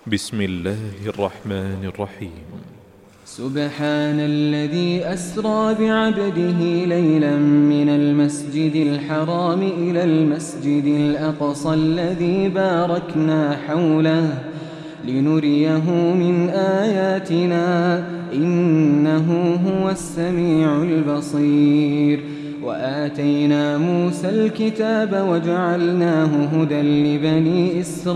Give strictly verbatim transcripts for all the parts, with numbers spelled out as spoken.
بسم الله الرحمن الرحيم. سبحان الذي أسرى بعبده ليلا من المسجد الحرام إلى المسجد الأقصى الذي باركنا حوله لنريه من آياتنا إنه هو السميع البصير. وآتينا موسى الكتاب وجعلناه هدى لبني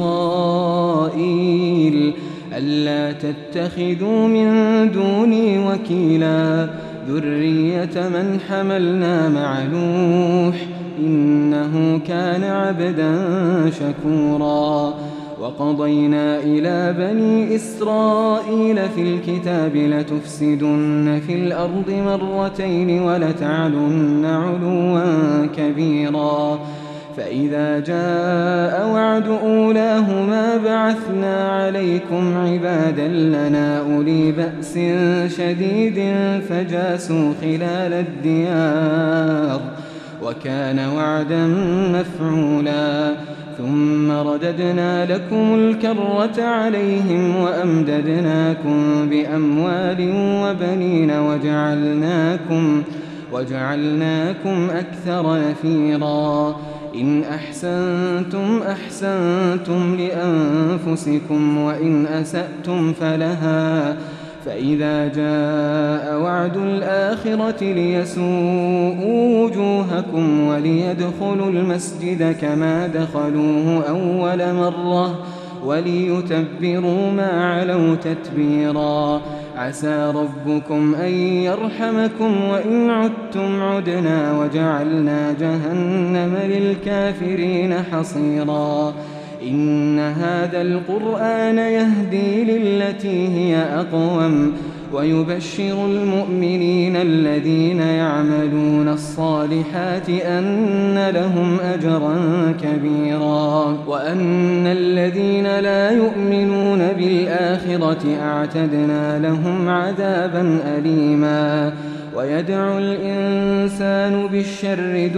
إسرائيل ألا تتخذوا من دوني وكيلا ذرية من حملنا مع نوح إنه كان عبدا شكورا. وقضينا إلى بني إسرائيل في الكتاب لتفسدن في الأرض مرتين ولتعلن علوا كبيرا. فإذا جاء وعد أولاهما بعثنا عليكم عبادا لنا أولي بأس شديد فجاسوا خلال الديار وكان وعدا مفعولا. ثم رددنا لكم الكرة عليهم وأمددناكم بأموال وبنين وجعلناكم, وجعلناكم أكثر نفيرا. إن أحسنتم أحسنتم لأنفسكم وإن أسأتم فلها. فإذا جاء وعد الآخرة ليسوءوا وجوهكم وليدخلوا المسجد كما دخلوه أول مرة وليتبروا ما علوا تتبيرا. عسى ربكم أن يرحمكم وإن عدتم عدنا وجعلنا جهنم للكافرين حصيرا. إن هذا القرآن يهدي للتي هي أقوم ويبشر المؤمنين الذين يعملون الصالحات أن لهم أجرا كبيرا وأن الذين لا يؤمنون بالآخرة أعتدنا لهم عذابا أليما. ويدعو الإنسان بالشر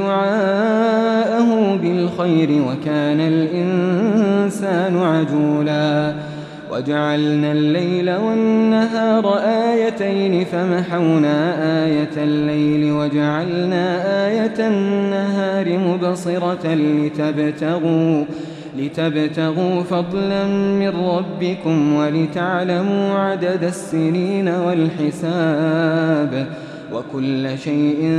دعاءه بالخير وكان الإنسان عجولا. وجعلنا الليل والنهار آيتين فمحونا آية الليل وجعلنا آية النهار مبصرة لتبتغوا, لتبتغوا فضلا من ربكم ولتعلموا عدد السنين والحساب وكل شيء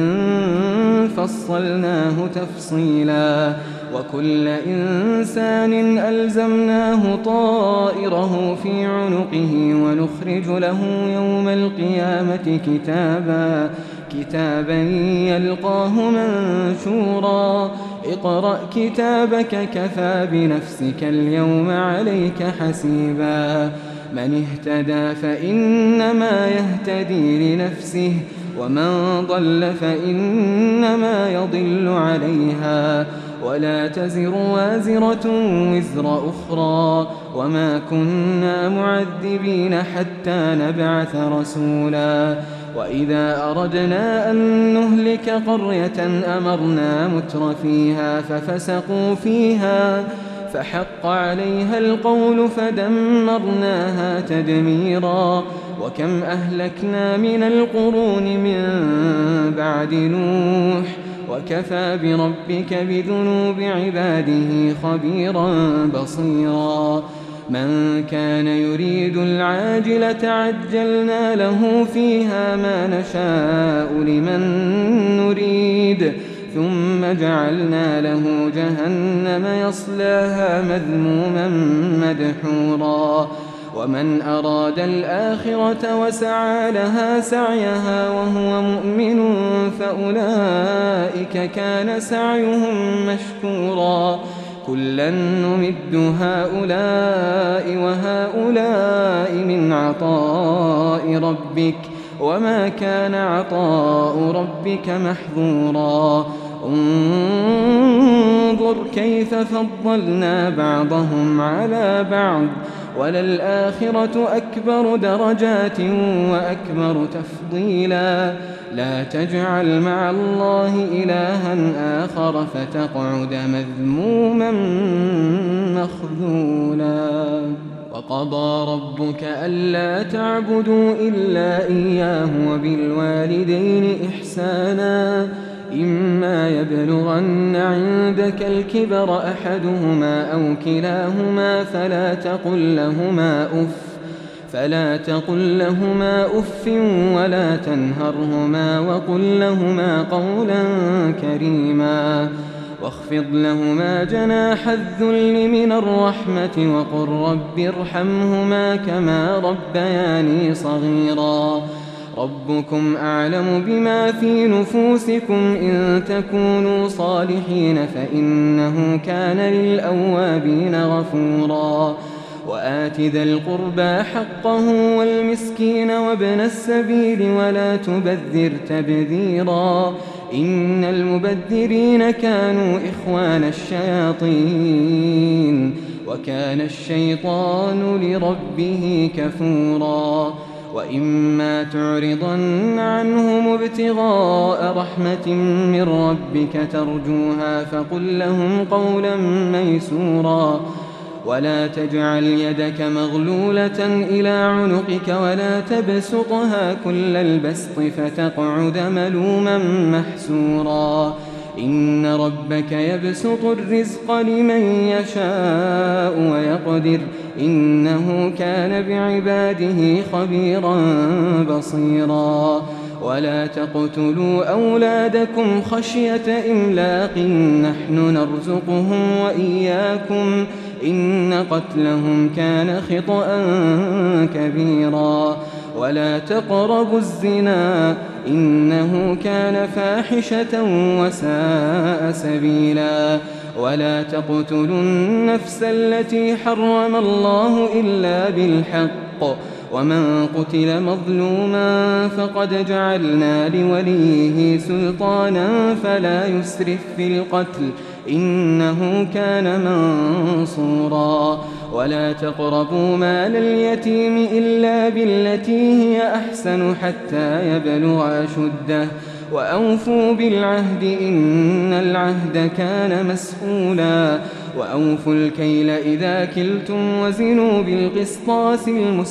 فصلناه تفصيلا. وكل إنسان ألزمناه طائره في عنقه ونخرج له يوم القيامة كتابا, كتابا يلقاه منشورا. اقرأ كتابك كفى بنفسك اليوم عليك حسيبا. من اهتدى فإنما يهتدي لنفسه ومن ضل فإنما يضل عليها ولا تزر وازرة وزر أخرى وما كنا معذبين حتى نبعث رسولا. وإذا أردنا أن نهلك قرية أمرنا متر فيها ففسقوا فيها فحق عليها القول فدمرناها تدميرا. وكم أهلكنا من القرون من بعد نوح وكفى بربك بذنوب عباده خبيرا بصيرا. من كان يريد العاجلة عجلنا له فيها ما نشاء لمن نريد ثم جعلنا له جهنم يصلاها مذموما مدحورا. ومن أراد الآخرة وسعى لها سعيها وهو مؤمن فأولئك كان سعيهم مشكورا. كلا نمد هؤلاء وهؤلاء من عطاء ربك وما كان عطاء ربك محظورا. انظر كيف فضلنا بعضهم على بعض وللآخرة أكبر درجات وأكبر تفضيلا. لا تجعل مع الله إلها آخر فتقعد مذموما مخذولا. وقضى ربك ألا تعبدوا إلا إياه وبالوالدين إحسانا إما يبلغن عندك الكبر أحدهما أو كلاهما فلا تقل لهما أف فلا تقل لهما أف ولا تنهرهما وقل لهما قولا كريما واخفض لهما جناح الذل من الرحمة وقل رب ارحمهما كما ربياني صغيرا ربكم أعلم بما في نفوسكم إن تكونوا صالحين فإنه كان للأوابين غفورا وآت ذا القربى حقه والمسكين وابن السبيل ولا تبذر تبذيرا إن المبذرين كانوا إخوان الشياطين وكان الشيطان لربه كفورا وإما تعرضن عنهم ابتغاء رحمة من ربك ترجوها فقل لهم قولا ميسورا ولا تجعل يدك مغلولة إلى عنقك ولا تبسطها كل البسط فتقعد ملوما محسورا إن ربك يبسط الرزق لمن يشاء ويقدر إنه كان بعباده خبيرا بصيرا ولا تقتلوا أولادكم خشية إملاق نحن نرزقهم وإياكم إن قتلهم كان خطأ كبيرا ولا تقربوا الزنا إنه كان فاحشة وساء سبيلا ولا تقتلوا النفس التي حرم الله إلا بالحق ومن قتل مظلوما فقد جعلنا لوليه سلطانا فلا يسرف في القتل إنه كان منصورا ولا تقربوا مال اليتيم إلا بالتي هي أحسن حتى يبلغ أشده وأوفوا بالعهد إن العهد كان مسؤولا وأوفوا الكيل إذا كلتم وزنوا بالقسطاس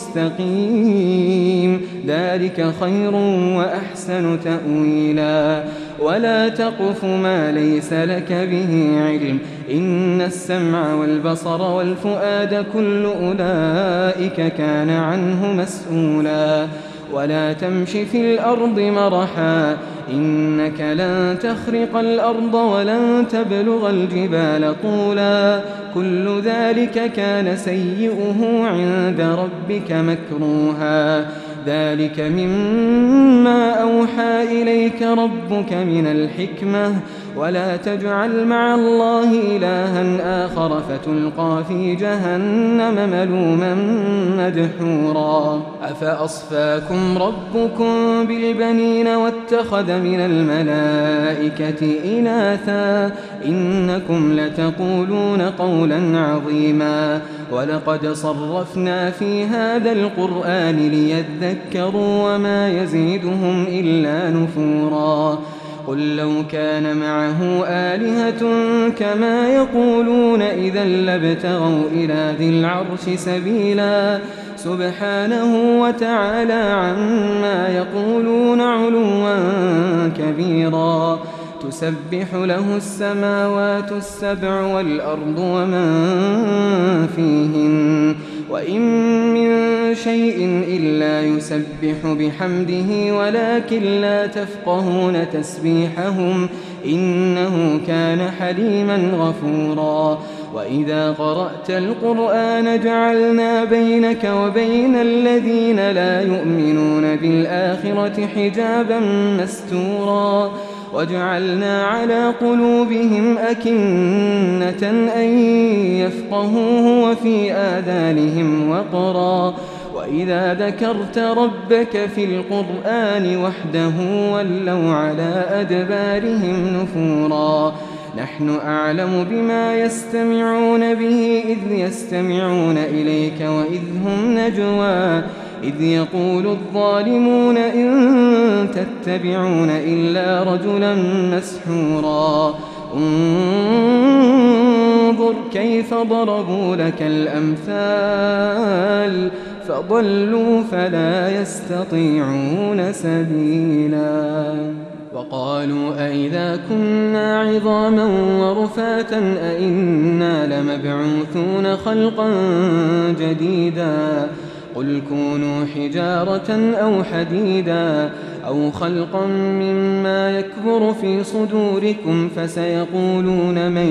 المستقيم ذلك خير وأحسن تأويلا ولا تقف ما ليس لك به علم إن السمع والبصر والفؤاد كل أولئك كان عنه مسؤولا ولا تمش في الأرض مرحا إنك لن تخرق الأرض ولن تبلغ الجبال طولا كل ذلك كان سيئه عند ربك مكروها ذلك مما أوحى إليك ربك من الحكمة ولا تجعل مع الله إلها آخر فتلقى في جهنم ملوما مدحورا أفأصفاكم ربكم بالبنين واتخذ من الملائكة إناثا إنكم لتقولون قولا عظيما ولقد صرفنا في هذا القرآن ليذكروا وما يزيدهم إلا نفورا قل لو كان معه آلهة كما يقولون إذا لابتغوا إلى ذي العرش سبيلا سبحانه وتعالى عما يقولون علوا كبيرا تسبح له السماوات السبع والأرض ومن فيهن وإن من شيء إلا يسبح بحمده ولكن لا تفقهون تسبيحهم إنه كان حليما غفورا وإذا قرأت القرآن جعلنا بينك وبين الذين لا يؤمنون بالآخرة حجابا مستورا وجعلنا على قلوبهم أكنة أن يفقهوه وفي آذانهم وقرا وإذا ذكرت ربك في القرآن وحده ولوا على أدبارهم نفورا نحن أعلم بما يستمعون به إذ يستمعون إليك وإذ هم نجوى إذ يقول الظالمون إن تتبعون إلا رجلا مسحورا انظر انظر كيف ضربوا لك الأمثال فضلوا فلا يستطيعون سبيلا وقالوا أئذا كنا عظاما ورفاتا أئنا لمبعوثون خلقا جديدا قل كونوا حجارة أو حديدا أو خلقا مما يكبر في صدوركم فسيقولون من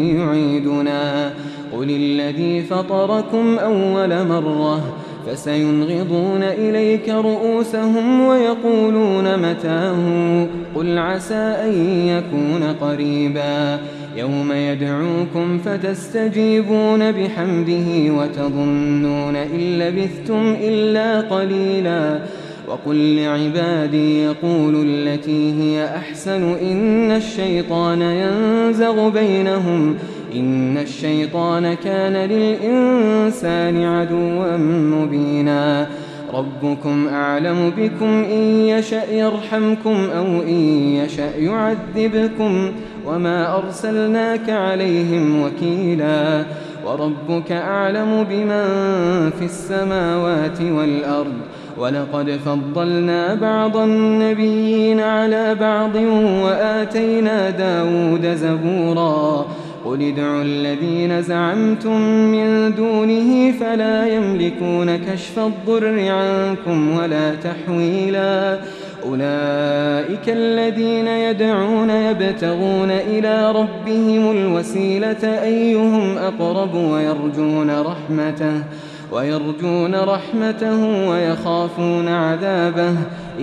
يعيدنا قل الذي فطركم أول مرة فسينغضون إليك رؤوسهم ويقولون متاه قل عسى أن يكون قريبا يوم يدعوكم فتستجيبون بحمده وتظنون إن لبثتم إلا قليلا وقل لعبادي يقولوا التي هي أحسن إن الشيطان ينزغ بينهم إن الشيطان كان للإنسان عدوا مبينا ربكم أعلم بكم إن يشأ يرحمكم أو إن يشأ يعذبكم وما أرسلناك عليهم وكيلا وربك أعلم بمن في السماوات والأرض ولقد فضلنا بعض النبيين على بعض وآتينا داود زبورا قل ادعوا الذين زعمتم من دونه فلا يملكون كشف الضر عنكم ولا تحويلا أولئك الذين يدعون يبتغون إلى ربهم الوسيلة أيهم أقرب ويرجون رحمته ويرجون رحمته ويخافون عذابه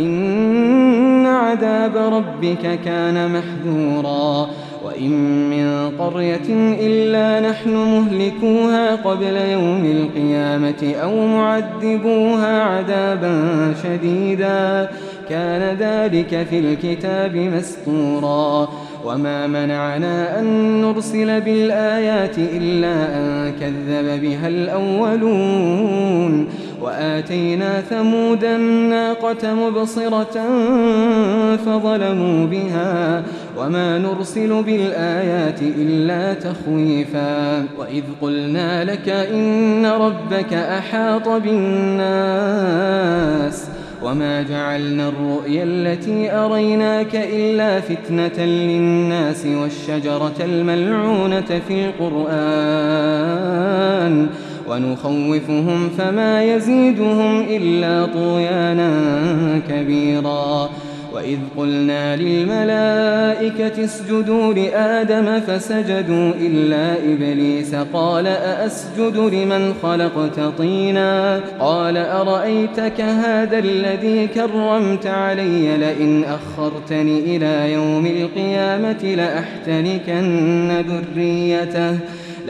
إن عذاب ربك كان محذورا وإن من قرية إلا نحن مهلكوها قبل يوم القيامة أو معذبوها عذابا شديدا كان ذلك في الكتاب مسطورا وما منعنا أن نرسل بالآيات إلا أن كذب بها الأولون وآتينا ثمود الناقة مبصرة فظلموا بها وما نرسل بالآيات إلا تخويفا وإذ قلنا لك إن ربك أحاط بالناس وما جعلنا الرؤيا التي أريناك إلا فتنة للناس والشجرة الملعونة في القرآن ونخوفهم فما يزيدهم إلا طغيانا كبيرا وإذ قلنا للملائكة اسجدوا لآدم فسجدوا إلا إبليس قال أأسجد لمن خلقت طينا قال أرأيتك هذا الذي كرمت علي لئن أخرتني إلى يوم القيامة لأحتنكن ذريته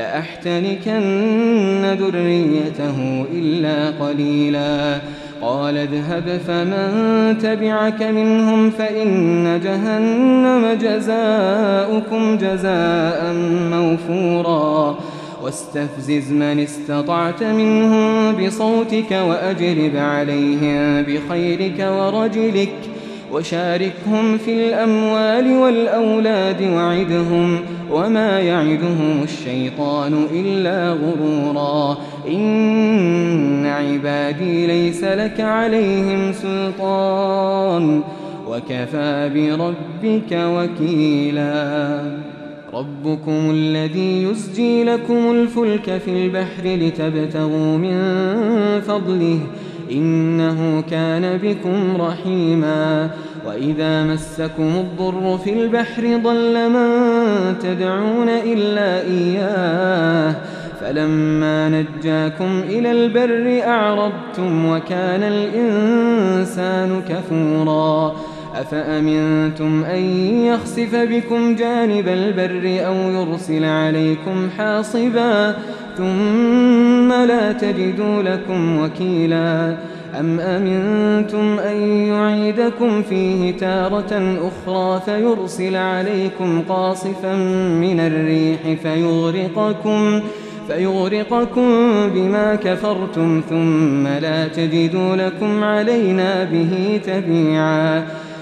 لأحتنكن ذريته إلا قليلا قال اذهب فمن تبعك منهم فإن جهنم جزاؤكم جزاء موفورا واستفزز من استطعت منهم بصوتك وأجلب عليهم بخيرك ورجلك وشاركهم في الأموال والأولاد وعدهم وما يعدهم الشيطان إلا غرورا إن عبادي ليس لك عليهم سلطان وكفى بربك وكيلا ربكم الذي يزجي لكم الفلك في البحر لتبتغوا من فضله إنه كان بكم رحيما وإذا مسكم الضر في البحر ضل من تدعون إلا إياه فلما نجاكم إلى البر أعرضتم وكان الإنسان كفورا أفأمنتم أن يخسف بكم جانب البر أو يرسل عليكم حاصبا ثم لا تجدوا لكم وكيلا أم أمنتم أن يعيدكم فيه تارة أخرى فيرسل عليكم قاصفا من الريح فيغرقكم فيغرقكم بما كفرتم ثم لا تجدوا لكم علينا به تبيعا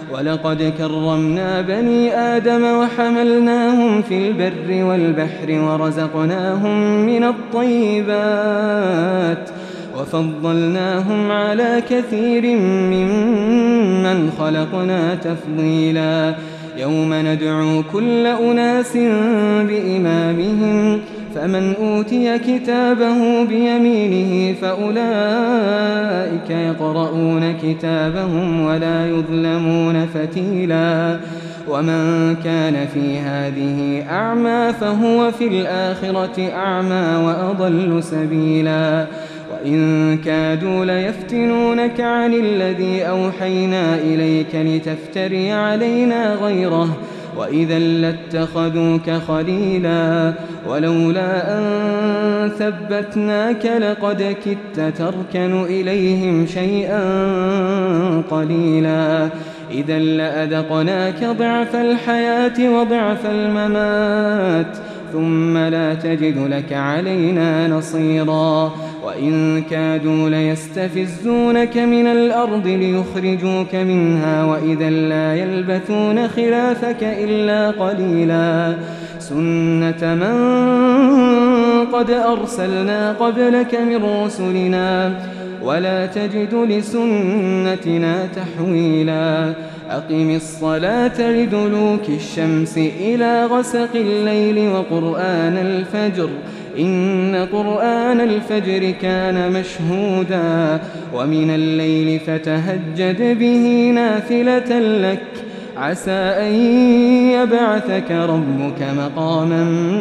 ولقد كرمنا بني آدم وحملناهم في البر والبحر ورزقناهم من الطيبات وفضلناهم على كثير ممن خلقنا تفضيلا يوم ندعو كل أناس بإمامهم فمن أوتي كتابه بيمينه فأولئك يقرؤون كتابهم ولا يظلمون فتيلا ومن كان في هذه أعمى فهو في الآخرة أعمى وأضل سبيلا وإن كادوا ليفتنونك عن الذي أوحينا إليك لتفتري علينا غيره وإذا لاتخذوك خليلا ولولا أن ثبتناك لقد كدت تركن إليهم شيئا قليلا إذا لأذقناك ضعف الحياة وضعف الممات ثم لا تجد لك علينا نصيرا وإن كادوا ليستفزونك من الأرض ليخرجوك منها وإذا لا يلبثون خلافك إلا قليلا سنة من قد أرسلنا قبلك من رسلنا ولا تجد لسنتنا تحويلا أقم الصلاة لدلوك الشمس إلى غسق الليل وقرآن الفجر إن قرآن الفجر كان مشهودا ومن الليل فتهجد به نافلة لك عسى أن يبعثك ربك مقاما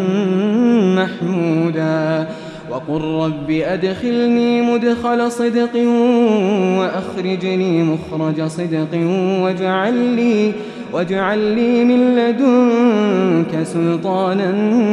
محمودا وقل رب أدخلني مدخل صدق وأخرجني مخرج صدق واجعل لي, واجعل لي من لدنك سلطانا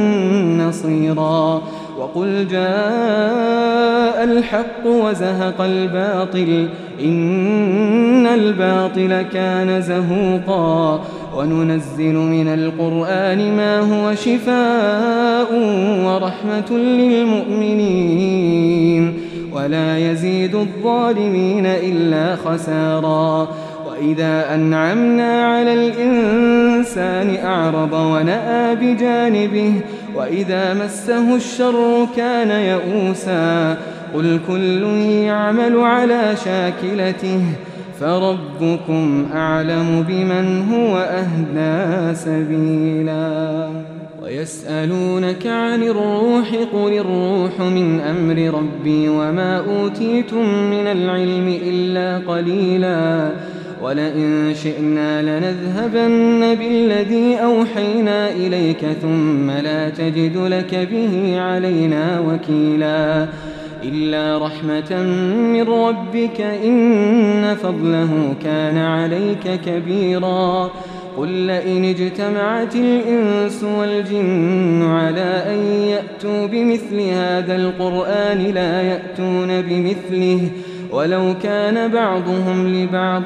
نصيرا وقل جاء الحق وزهق الباطل إن الباطل كان زهوقا وننزل من القرآن ما هو شفاء ورحمة للمؤمنين ولا يزيد الظالمين إلا خسارا وإذا أنعمنا على الإنسان أعرض ونأى بجانبه وإذا مسه الشر كان يئوسا قل كل يعمل على شاكلته فربكم أعلم بمن هو أهدى سبيلا ويسألونك عن الروح قل الروح من أمر ربي وما أوتيتم من العلم إلا قليلا ولئن شئنا لنذهبن بالذي أوحينا إليك ثم لا تجد لك به علينا وكيلا إلا رحمة من ربك إن فضله كان عليك كبيرا قل لئن اجتمعت الإنس والجن على أن يأتوا بمثل هذا القرآن لا يأتون بمثله ولو كان بعضهم لبعض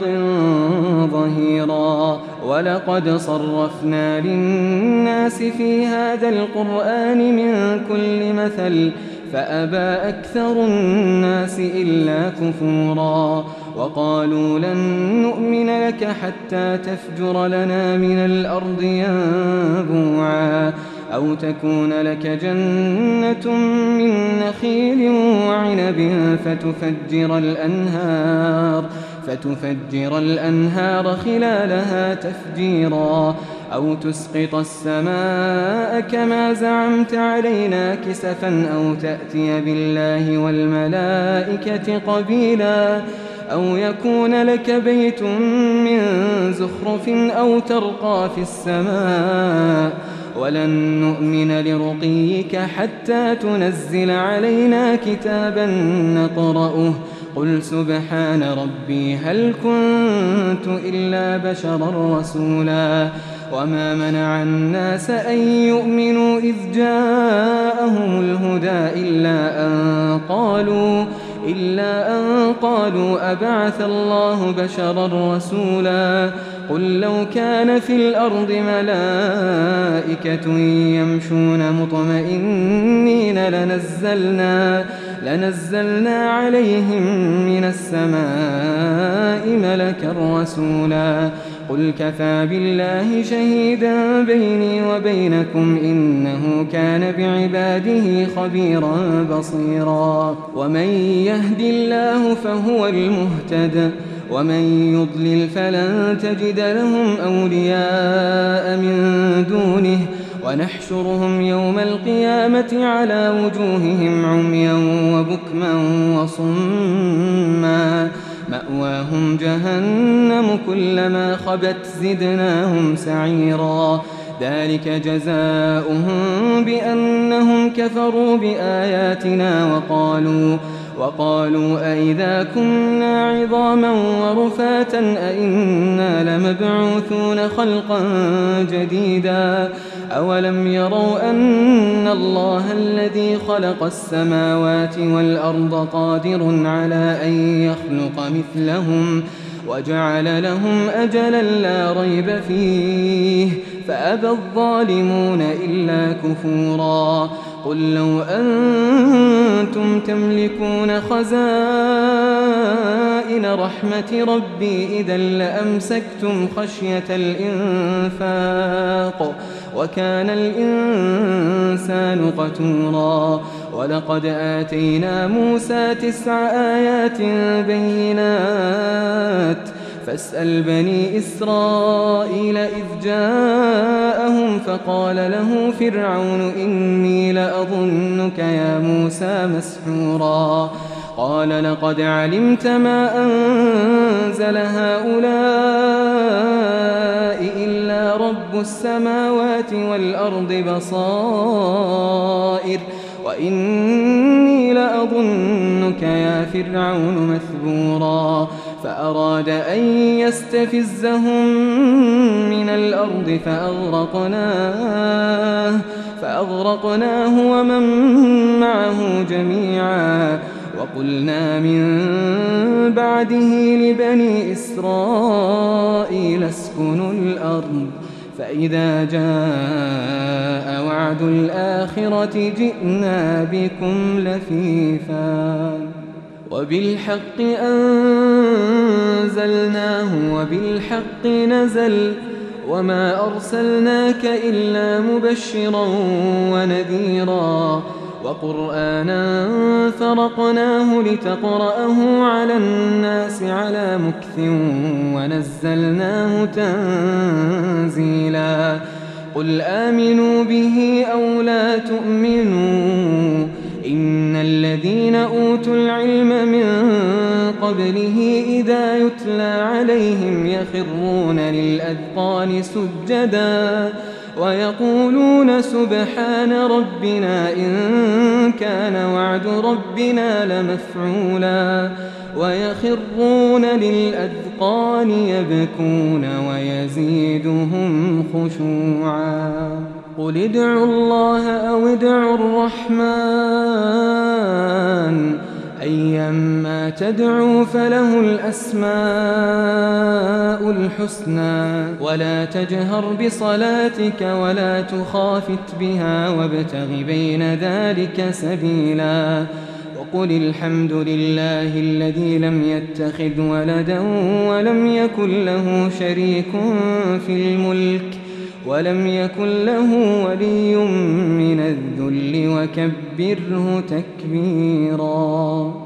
ظهيرا ولقد صرفنا للناس في هذا القرآن من كل مثل فأبى أكثر الناس إلا كفورا وقالوا لن نؤمن لك حتى تفجر لنا من الأرض ينبوعا أو تكون لك جنة من نخيل وعنب فتفجر الأنهار فتفجر الأنهار خلالها تفجيرا أو تسقط السماء كما زعمت علينا كسفا أو تأتي بالله والملائكة قبيلا أو يكون لك بيت من زخرف أو ترقى في السماء ولن نؤمن لرقيك حتى تنزل علينا كتابا نقرأه قل سبحان ربي هل كنت إلا بشرا رسولا وما منع الناس أن يؤمنوا إذ جاءهم الهدى إلا أن قالوا إلا أن قالوا أبعث الله بشرا رسولا قل لو كان في الأرض ملائكة يمشون مطمئنين لنزلنا لنزلنا عليهم من السماء ملكا رسولا قل كفى بالله شهيدا بيني وبينكم إنه كان بعباده خبيرا بصيرا ومن يهد الله فهو المهتد ومن يضلل فلن تجد لهم أولياء من دونه ونحشرهم يوم القيامة على وجوههم عميا وبكما وصما مأواهم جهنم كلما خبت زدناهم سعيرا ذلك جزاؤهم بأنهم كفروا بآياتنا وقالوا وقالوا أئذا كنا عظاما ورفاتا أئنا لمبعوثون خلقا جديدا أولم يروا أن الله الذي خلق السماوات والأرض قادر على أن يخلق مثلهم وجعل لهم أجلا لا ريب فيه فأبى الظالمون إلا كفورا قل لو أنتم تملكون خزائن رحمة ربي إذا لأمسكتم خشية الإنفاق وكان الإنسان قتورا ولقد آتينا موسى تسع آيات بينات فاسأل بني إسرائيل إذ جاءهم فقال له فرعون إني لأظنك يا موسى مسحورا قال لقد علمت ما أنزل هؤلاء إلا رب السماوات والأرض بصائر وإني لأظنك يا فرعون مثبورا فأراد أن يستفزهم من الأرض فأغرقناه, فأغرقناه ومن معه جميعا وقلنا من بعده لبني إسرائيل اسكنوا الأرض فإذا جاء وعد الآخرة جئنا بكم لفيفا وبالحق أنزلناه وبالحق نزل وما أرسلناك إلا مبشرا ونذيرا وقرآنا فرقناه لتقرأه على الناس على مكث ونزلناه تنزيلا قل آمنوا به أو لا تؤمنوا إن الذين أوتوا العلم من قبله إذا يتلى عليهم يخرون للأذقان سجدا ويقولون سبحان ربنا إن كان وعد ربنا لمفعولا ويخرون للأذقان يبكون ويزيدهم خشوعا قل ادعوا الله أو ادعوا الرحمن أيما تدعوا فله الأسماء الحسنى ولا تجهر بصلاتك ولا تخافت بها وابتغ بين ذلك سبيلا وقل الحمد لله الذي لم يتخذ ولدا ولم يكن له شريك في الملك ولم يكن له ولي من الذل وكبره تكبيرا.